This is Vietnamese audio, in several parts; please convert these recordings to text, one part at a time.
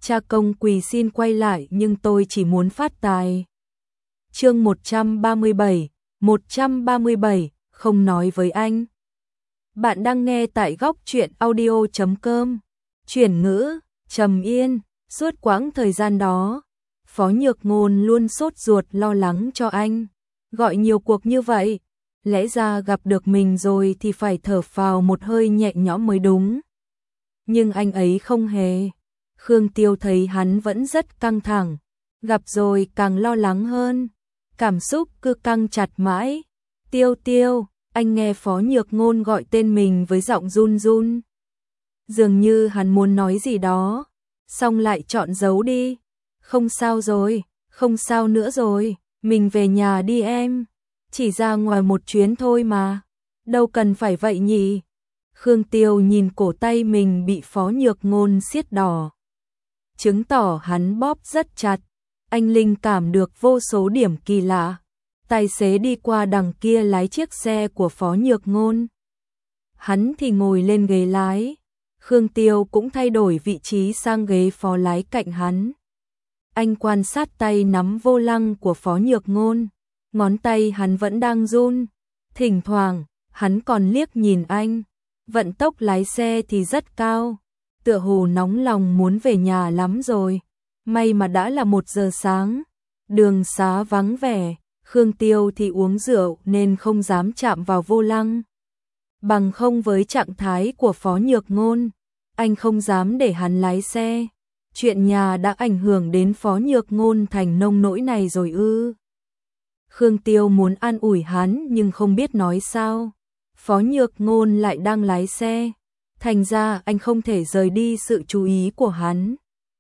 Cha công quỳ xin quay lại nhưng tôi chỉ muốn phát tài. Chương 137, không nói với anh. Bạn đang nghe tại góc truyện audio.com. Chuyển ngữ, trầm yên. Suốt quãng thời gian đó, Phó Nhược Ngôn luôn sốt ruột lo lắng cho anh. Gọi nhiều cuộc như vậy, lẽ ra gặp được mình rồi thì phải thở phào một hơi nhẹ nhõm mới đúng. Nhưng anh ấy không hề. Khương Tiêu thấy hắn vẫn rất căng thẳng, gặp rồi càng lo lắng hơn. Cảm xúc cứ căng chặt mãi. Tiêu Tiêu, anh nghe Phó Nhược Ngôn gọi tên mình với giọng run run. Dường như hắn muốn nói gì đó, xong lại chọn giấu đi. Không sao rồi, không sao nữa rồi, mình về nhà đi em. Chỉ ra ngoài một chuyến thôi mà, đâu cần phải vậy nhỉ. Khương Tiêu nhìn cổ tay mình bị Phó Nhược Ngôn siết đỏ, chứng tỏ hắn bóp rất chặt. Anh linh cảm được vô số điểm kỳ lạ. Tài xế đi qua đằng kia lái chiếc xe của Phó Nhược Ngôn. Hắn thì ngồi lên ghế lái. Khương Tiêu cũng thay đổi vị trí sang ghế phó lái cạnh hắn. Anh quan sát tay nắm vô lăng của Phó Nhược Ngôn. Ngón tay hắn vẫn đang run. Thỉnh thoảng, hắn còn liếc nhìn anh. Vận tốc lái xe thì rất cao. Tựa hồ nóng lòng muốn về nhà lắm rồi. May mà đã là 1 giờ sáng. Đường xá vắng vẻ. Khương Tiêu thì uống rượu nên không dám chạm vào vô lăng. Bằng không với trạng thái của Phó Nhược Ngôn, anh không dám để hắn lái xe. Chuyện nhà đã ảnh hưởng đến Phó Nhược Ngôn thành nông nỗi này rồi ư? Khương Tiêu muốn an ủi hắn nhưng không biết nói sao. Phó Nhược Ngôn lại đang lái xe, thành ra anh không thể rời đi sự chú ý của hắn.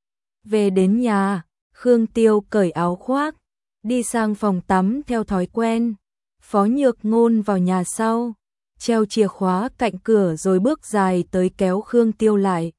Về đến nhà, Khương Tiêu cởi áo khoác, đi sang phòng tắm theo thói quen. Phó Nhược Ngôn vào nhà sau, treo chìa khóa cạnh cửa rồi bước dài tới kéo Khương Tiêu lại.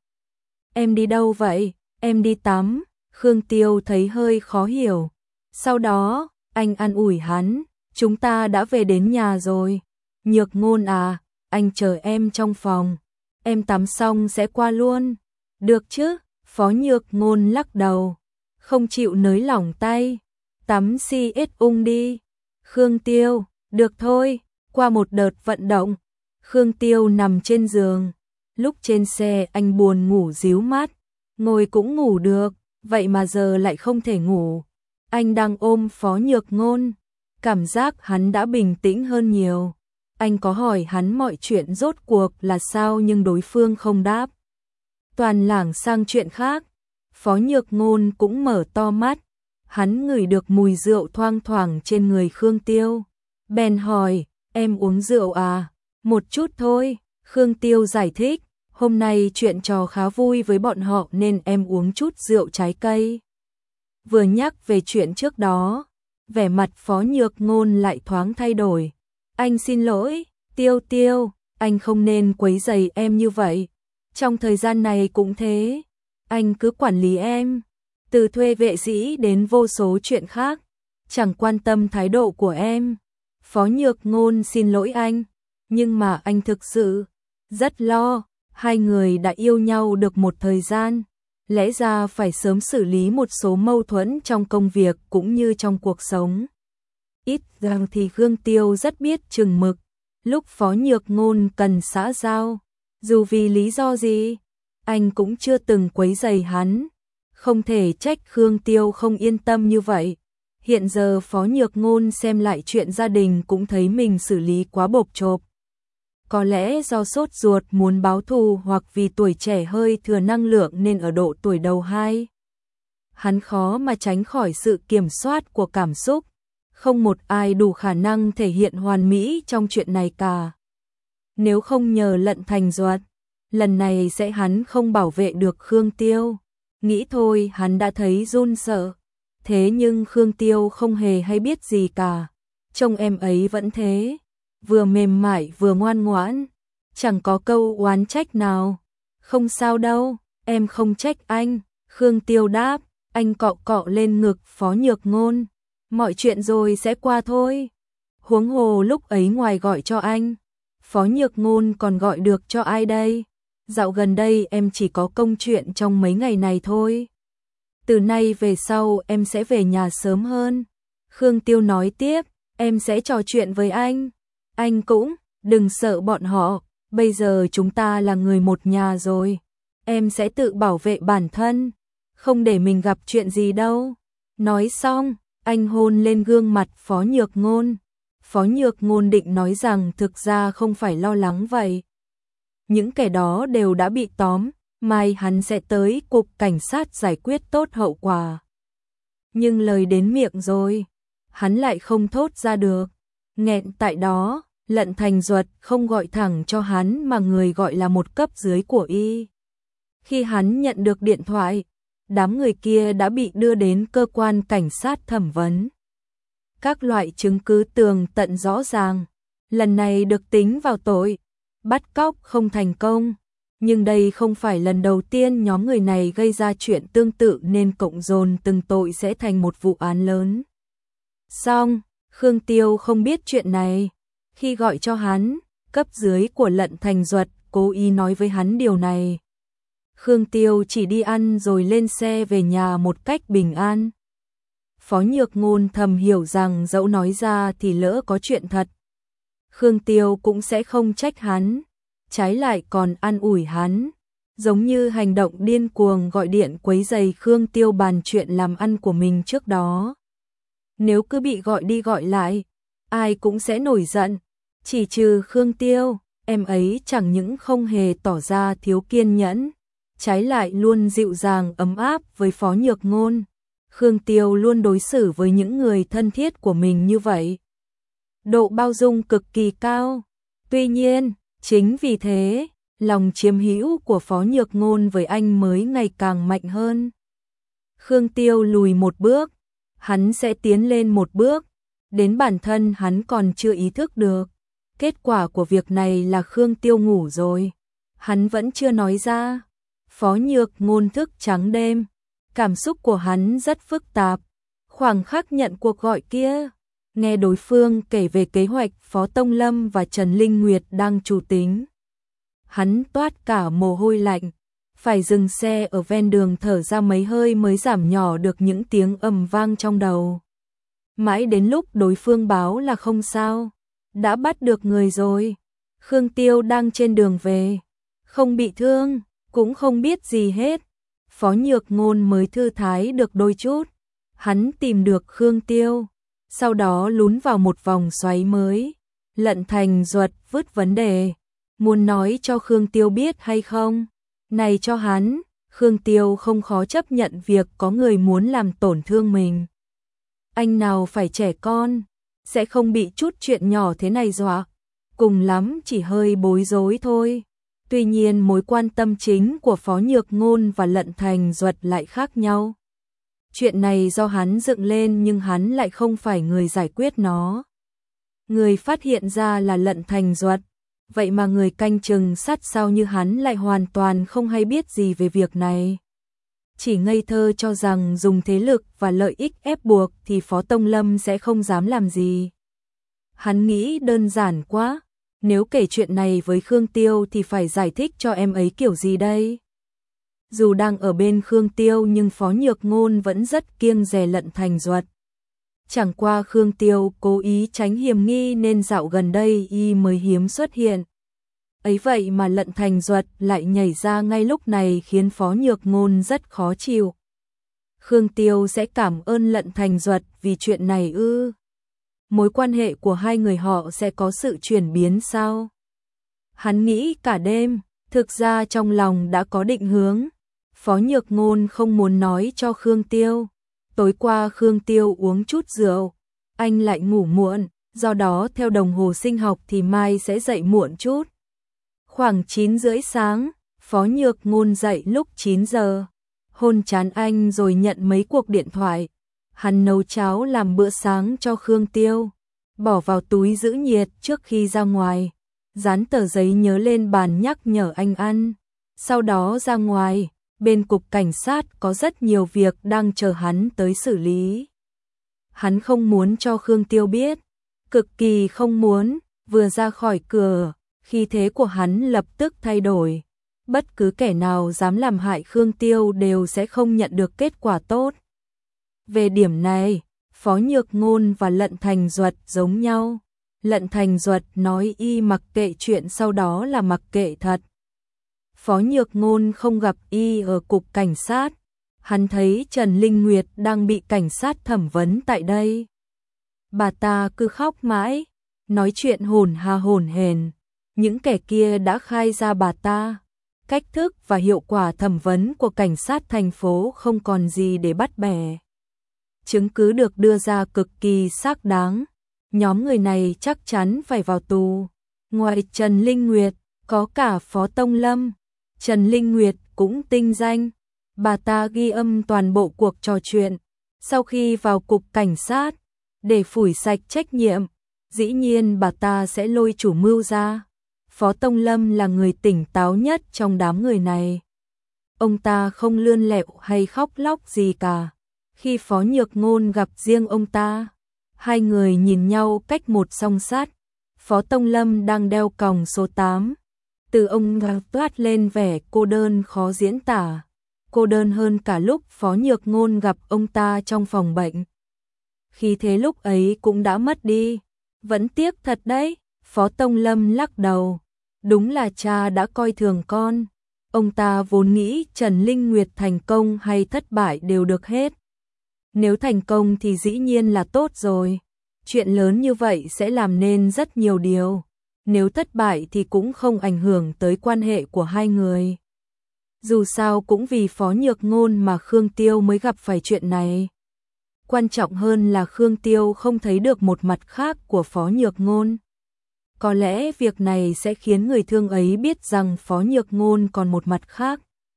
Em đi đâu vậy? Em đi tắm. Khương Tiêu thấy hơi khó hiểu. Sau đó, anh an ủi hắn, chúng ta đã về đến nhà rồi. Nhược Ngôn à, anh chờ em trong phòng. Em tắm xong sẽ qua luôn. Được chứ? Phó Nhược Ngôn lắc đầu, không chịu nới lỏng tay. Tắm si ung đi. Khương Tiêu, được thôi. Qua một đợt vận động, Khương Tiêu nằm trên giường. Lúc trên xe anh buồn ngủ ríu mắt, ngồi cũng ngủ được, vậy mà giờ lại không thể ngủ. Anh đang ôm Phó Nhược Ngôn, cảm giác hắn đã bình tĩnh hơn nhiều. Anh có hỏi hắn mọi chuyện rốt cuộc là sao nhưng đối phương không đáp. Toàn lảng sang chuyện khác. Phó Nhược Ngôn cũng mở to mắt, hắn ngửi được mùi rượu thoang thoảng trên người Khương Tiêu. Bèn hỏi, em uống rượu à? Một chút thôi. Khương Tiêu giải thích, hôm nay chuyện trò khá vui với bọn họ nên em uống chút rượu trái cây. Vừa nhắc về chuyện trước đó, vẻ mặt Phó Nhược Ngôn lại thoáng thay đổi. Anh xin lỗi, Tiêu Tiêu, anh không nên quấy rầy em như vậy. Trong thời gian này cũng thế, anh cứ quản lý em. Từ thuê vệ sĩ đến vô số chuyện khác, chẳng quan tâm thái độ của em. Phó Nhược Ngôn xin lỗi anh, nhưng mà anh thực sự rất lo. Hai người đã yêu nhau được một thời gian, lẽ ra phải sớm xử lý một số mâu thuẫn trong công việc cũng như trong cuộc sống. Ít rằng thì Khương Tiêu rất biết chừng mực. Lúc Phó Nhược Ngôn cần xã giao, dù vì lý do gì, anh cũng chưa từng quấy rầy hắn. Không thể trách Khương Tiêu không yên tâm như vậy. Hiện giờ Phó Nhược Ngôn xem lại chuyện gia đình cũng thấy mình xử lý quá bộp chộp. Có lẽ do sốt ruột muốn báo thù hoặc vì tuổi trẻ hơi thừa năng lượng nên ở độ tuổi đầu 2. Hắn khó mà tránh khỏi sự kiểm soát của cảm xúc. Không một ai đủ khả năng thể hiện hoàn mỹ trong chuyện này cả. Nếu không nhờ Lận Thành Duật, lần này sẽ hắn không bảo vệ được Khương Tiêu. Nghĩ thôi hắn đã thấy run sợ. Thế nhưng Khương Tiêu không hề hay biết gì cả. Trông em ấy vẫn thế, vừa mềm mại vừa ngoan ngoãn, chẳng có câu oán trách nào. Không sao đâu, em không trách anh. Khương Tiêu đáp, anh cọ cọ lên ngực Phó Nhược Ngôn. Mọi chuyện rồi sẽ qua thôi. Huống hồ lúc ấy ngoài gọi cho anh, Phó Nhược Ngôn còn gọi được cho ai đây? Dạo gần đây em chỉ có công chuyện trong mấy ngày này thôi. Từ nay về sau em sẽ về nhà sớm hơn. Khương Tiêu nói tiếp, em sẽ trò chuyện với anh cũng, đừng sợ bọn họ, bây giờ chúng ta là người một nhà rồi. Em sẽ tự bảo vệ bản thân, không để mình gặp chuyện gì đâu. Nói xong, anh hôn lên gương mặt Phó Nhược Ngôn. Phó Nhược Ngôn định nói rằng thực ra không phải lo lắng vậy. Những kẻ đó đều đã bị tóm, mai hắn sẽ tới cục cảnh sát giải quyết tốt hậu quả. Nhưng lời đến miệng rồi, hắn lại không thốt ra được. Nghẹn tại đó, Lận Thành Duật không gọi thẳng cho hắn mà người gọi là một cấp dưới của y. Khi hắn nhận được điện thoại, đám người kia đã bị đưa đến cơ quan cảnh sát thẩm vấn. Các loại chứng cứ tường tận rõ ràng, lần này được tính vào tội bắt cóc không thành công, nhưng đây không phải lần đầu tiên nhóm người này gây ra chuyện tương tự nên cộng dồn từng tội sẽ thành một vụ án lớn. Song, Khương Tiêu không biết chuyện này. Khi gọi cho hắn, cấp dưới của Lận Thành Duật cố ý nói với hắn điều này. Khương Tiêu chỉ đi ăn rồi lên xe về nhà một cách bình an. Phó Nhược Ngôn thầm hiểu rằng dẫu nói ra thì lỡ có chuyện thật, Khương Tiêu cũng sẽ không trách hắn, trái lại còn an ủi hắn, giống như hành động điên cuồng gọi điện quấy rầy Khương Tiêu bàn chuyện làm ăn của mình trước đó. Nếu cứ bị gọi đi gọi lại, ai cũng sẽ nổi giận, chỉ trừ Khương Tiêu, em ấy chẳng những không hề tỏ ra thiếu kiên nhẫn, trái lại luôn dịu dàng ấm áp với Phó Nhược Ngôn. Khương Tiêu luôn đối xử với những người thân thiết của mình như vậy. Độ bao dung cực kỳ cao. Tuy nhiên, chính vì thế, lòng chiếm hữu của Phó Nhược Ngôn với anh mới ngày càng mạnh hơn. Khương Tiêu lùi một bước, hắn sẽ tiến lên một bước, đến bản thân hắn còn chưa ý thức được. Kết quả của việc này là Khương Tiêu ngủ rồi. Hắn vẫn chưa nói ra. Phó Nhược Ngôn thức trắng đêm. Cảm xúc của hắn rất phức tạp. Khoảng khắc nhận cuộc gọi kia, nghe đối phương kể về kế hoạch Phó Tông Lâm và Trần Linh Nguyệt đang chủ tính. Hắn toát cả mồ hôi lạnh, phải dừng xe ở ven đường thở ra mấy hơi mới giảm nhỏ được những tiếng ầm vang trong đầu. Mãi đến lúc đối phương báo là không sao, đã bắt được người rồi. Khương Tiêu đang trên đường về, không bị thương, cũng không biết gì hết. Phó Nhược Ngôn mới thư thái được đôi chút. Hắn tìm được Khương Tiêu, sau đó lún vào một vòng xoáy mới. Lận Thành Duật vứt vấn đề, muốn nói cho Khương Tiêu biết hay không? Này cho hắn, Khương Tiêu không khó chấp nhận việc có người muốn làm tổn thương mình. Anh nào phải trẻ con, sẽ không bị chút chuyện nhỏ thế này dọa, cùng lắm chỉ hơi bối rối thôi. Tuy nhiên mối quan tâm chính của Phó Nhược Ngôn và Lận Thành Duật lại khác nhau. Chuyện này do hắn dựng lên nhưng hắn lại không phải người giải quyết nó. Người phát hiện ra là Lận Thành Duật, vậy mà người canh chừng sát sao như hắn lại hoàn toàn không hay biết gì về việc này. Chỉ ngây thơ cho rằng dùng thế lực và lợi ích ép buộc thì Phó Tông Lâm sẽ không dám làm gì. Hắn nghĩ đơn giản quá, nếu kể chuyện này với Khương Tiêu thì phải giải thích cho em ấy kiểu gì đây? Dù đang ở bên Khương Tiêu nhưng Phó Nhược Ngôn vẫn rất kiêng dè Lận Thành Duật. Chẳng qua Khương Tiêu cố ý tránh hiểm nghi nên dạo gần đây y mới hiếm xuất hiện. Ấy vậy mà Lận Thành Duật lại nhảy ra ngay lúc này khiến Phó Nhược Ngôn rất khó chịu. Khương Tiêu sẽ cảm ơn Lận Thành Duật vì chuyện này ư? Mối quan hệ của hai người họ sẽ có sự chuyển biến sao? Hắn nghĩ cả đêm, thực ra trong lòng đã có định hướng. Phó Nhược Ngôn không muốn nói cho Khương Tiêu. Tối qua Khương Tiêu uống chút rượu, anh lại ngủ muộn, do đó theo đồng hồ sinh học thì mai sẽ dậy muộn chút. Khoảng 9 rưỡi sáng, Phó Nhược Ngôn dậy lúc 9 giờ. Hôn trán anh rồi nhận mấy cuộc điện thoại. Hắn nấu cháo làm bữa sáng cho Khương Tiêu, bỏ vào túi giữ nhiệt trước khi ra ngoài, dán tờ giấy nhớ lên bàn nhắc nhở anh ăn. Sau đó ra ngoài, bên cục cảnh sát có rất nhiều việc đang chờ hắn tới xử lý. Hắn không muốn cho Khương Tiêu biết, cực kỳ không muốn. Vừa ra khỏi cửa, khí thế của hắn lập tức thay đổi. bất cứ kẻ nào dám làm hại Khương Tiêu đều sẽ không nhận được kết quả tốt. Về điểm này, Phó Nhược Ngôn và Lận Thành Duật giống nhau. Lận Thành Duật nói y mặc kệ chuyện sau đó là mặc kệ thật. Phó Nhược Ngôn không gặp y ở cục cảnh sát. Hắn thấy Trần Linh Nguyệt đang bị cảnh sát thẩm vấn tại đây. Bà ta cứ khóc mãi, nói chuyện hổn ha hổn hển. Những kẻ kia đã khai ra bà ta. Cách thức và hiệu quả thẩm vấn của cảnh sát thành phố không còn gì để bắt bẻ. Chứng cứ được đưa ra cực kỳ xác đáng. Nhóm người này chắc chắn phải vào tù. Ngoài Trần Linh Nguyệt, có cả Phó Tông Lâm. Trần Linh Nguyệt cũng tinh danh. Bà ta ghi âm toàn bộ cuộc trò chuyện. Sau khi vào cục cảnh sát, để phủi sạch trách nhiệm, dĩ nhiên bà ta sẽ lôi chủ mưu ra. Phó Tông Lâm là người tỉnh táo nhất trong đám người này. Ông ta không lươn lẹo hay khóc lóc gì cả. Khi Phó Nhược Ngôn gặp riêng ông ta, hai người nhìn nhau cách một song sát. Phó Tông Lâm đang đeo còng số 8. Từ ông toát lên vẻ cô đơn khó diễn tả. Cô đơn hơn cả lúc Phó Nhược Ngôn gặp ông ta trong phòng bệnh. Khi thế lúc ấy cũng đã mất đi. Vẫn tiếc thật đấy. Phó Tông Lâm lắc đầu. Đúng là cha đã coi thường con. Ông ta vốn nghĩ Trần Linh Nguyệt thành công hay thất bại đều được hết. Nếu thành công thì dĩ nhiên là tốt rồi. Chuyện lớn như vậy sẽ làm nên rất nhiều điều. Nếu thất bại thì cũng không ảnh hưởng tới quan hệ của hai người. Dù sao cũng vì Phó Nhược Ngôn mà Khương Tiêu mới gặp phải chuyện này. Quan trọng hơn là Khương Tiêu không thấy được một mặt khác của Phó Nhược Ngôn. Có lẽ việc này sẽ khiến người thương ấy biết rằng Phó Nhược Ngôn còn một mặt khác.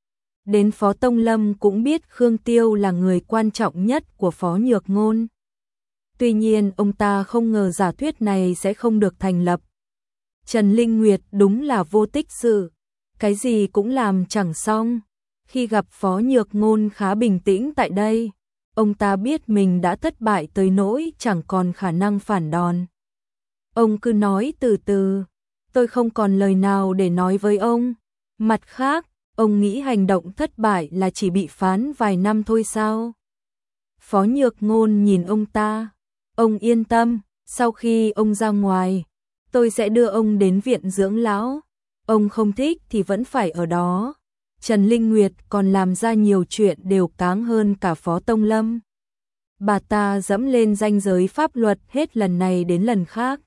Đến Phó Tông Lâm cũng biết Khương Tiêu là người quan trọng nhất của Phó Nhược Ngôn. Tuy nhiên ông ta không ngờ giả thuyết này sẽ không được thành lập. Trần Linh Nguyệt đúng là vô tích sự, cái gì cũng làm chẳng xong. Khi gặp Phó Nhược Ngôn khá bình tĩnh tại đây, ông ta biết mình đã thất bại tới nỗi chẳng còn khả năng phản đòn. Ông cứ nói từ từ, tôi không còn lời nào để nói với ông. Mặt khác, ông nghĩ hành động thất bại là chỉ bị phán vài năm thôi sao? Phó Nhược Ngôn nhìn ông ta. Ông yên tâm, sau khi ông ra ngoài, tôi sẽ đưa ông đến viện dưỡng lão. Ông không thích thì vẫn phải ở đó. Trần Linh Nguyệt còn làm ra nhiều chuyện đều cáng hơn cả Phó Tông Lâm. Bà ta dẫm lên ranh giới pháp luật hết lần này đến lần khác.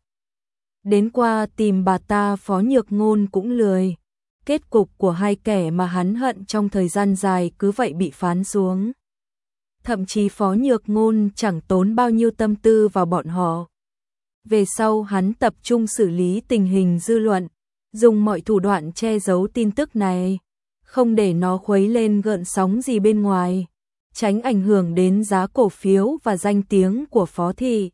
Đến qua tìm bà ta Phó Nhược Ngôn cũng lười. Kết cục của hai kẻ mà hắn hận trong thời gian dài cứ vậy bị phán xuống. Thậm chí Phó Nhược Ngôn chẳng tốn bao nhiêu tâm tư vào bọn họ. Về sau hắn tập trung xử lý tình hình dư luận, dùng mọi thủ đoạn che giấu tin tức này, không để nó khuấy lên gợn sóng gì bên ngoài, tránh ảnh hưởng đến giá cổ phiếu và danh tiếng của Phó thị.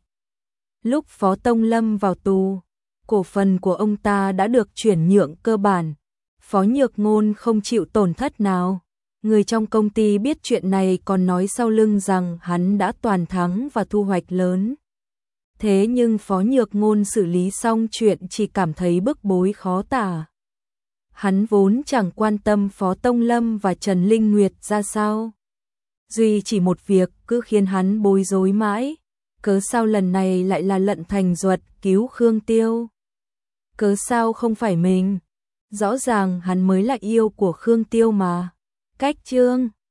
Lúc Phó Tông Lâm vào tù, cổ phần của ông ta đã được chuyển nhượng cơ bản. Phó Nhược Ngôn không chịu tổn thất nào. Người trong công ty biết chuyện này còn nói sau lưng rằng hắn đã toàn thắng và thu hoạch lớn. Thế nhưng Phó Nhược Ngôn xử lý xong chuyện chỉ cảm thấy bức bối khó tả. Hắn vốn chẳng quan tâm Phó Tông Lâm và Trần Linh Nguyệt ra sao. Duy chỉ một việc cứ khiến hắn bối rối mãi. Cớ sao lần này lại là Lận Thành Duật cứu Khương Tiêu? Cớ sao không phải mình? Rõ ràng hắn mới là yêu của Khương Tiêu mà. Cách chương